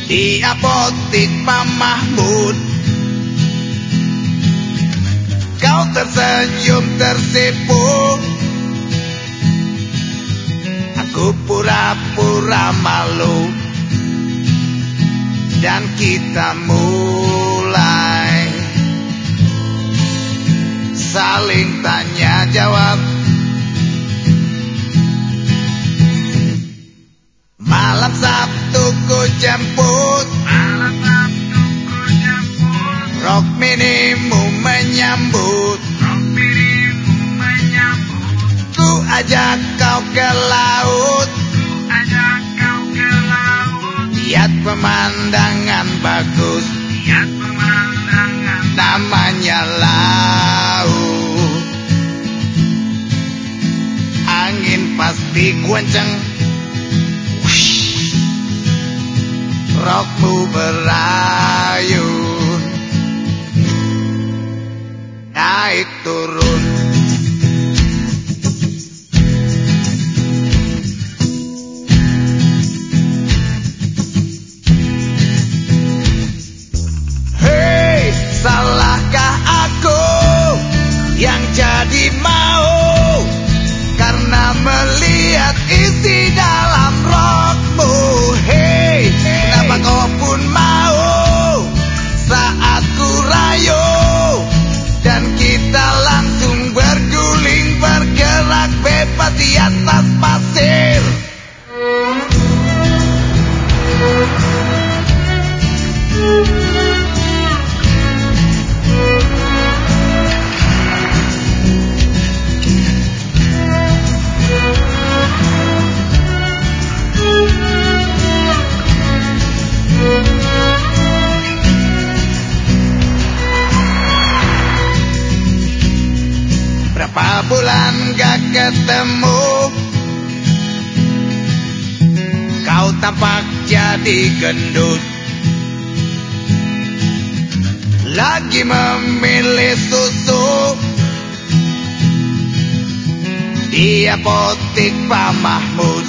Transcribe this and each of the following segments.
di apotik Pak Mahmud. Kau tersenyum tersipu, aku pura-pura malu, dan kita mulai saling tanya jawab. Malam Sabtu ku jemput, rok minimu menyambut. Ku ajak kau ke laut, lihat pemandangan bagus, namanya laut. Angin pasti kenceng, rokmu berayun, naik turun. Hei, salahkah aku yang jadi mau karena melihat isi dalam rokmu? Hei, kenapa kau pun mau saat ku rayu, dan kita langsung berguling bergerak bebas di atas pasir. Berapa bulan gak ketemu, kau tampak jadi gendut, lagi memilih susu di apotik Pak Mahmud.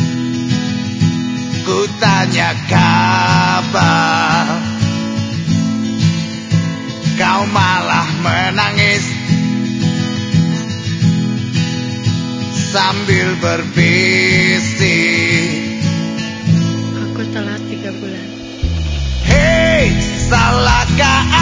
Ku tanya kabar, kau malah menangis sambil berbisik, aku telat 3 bulan. hei, salahkah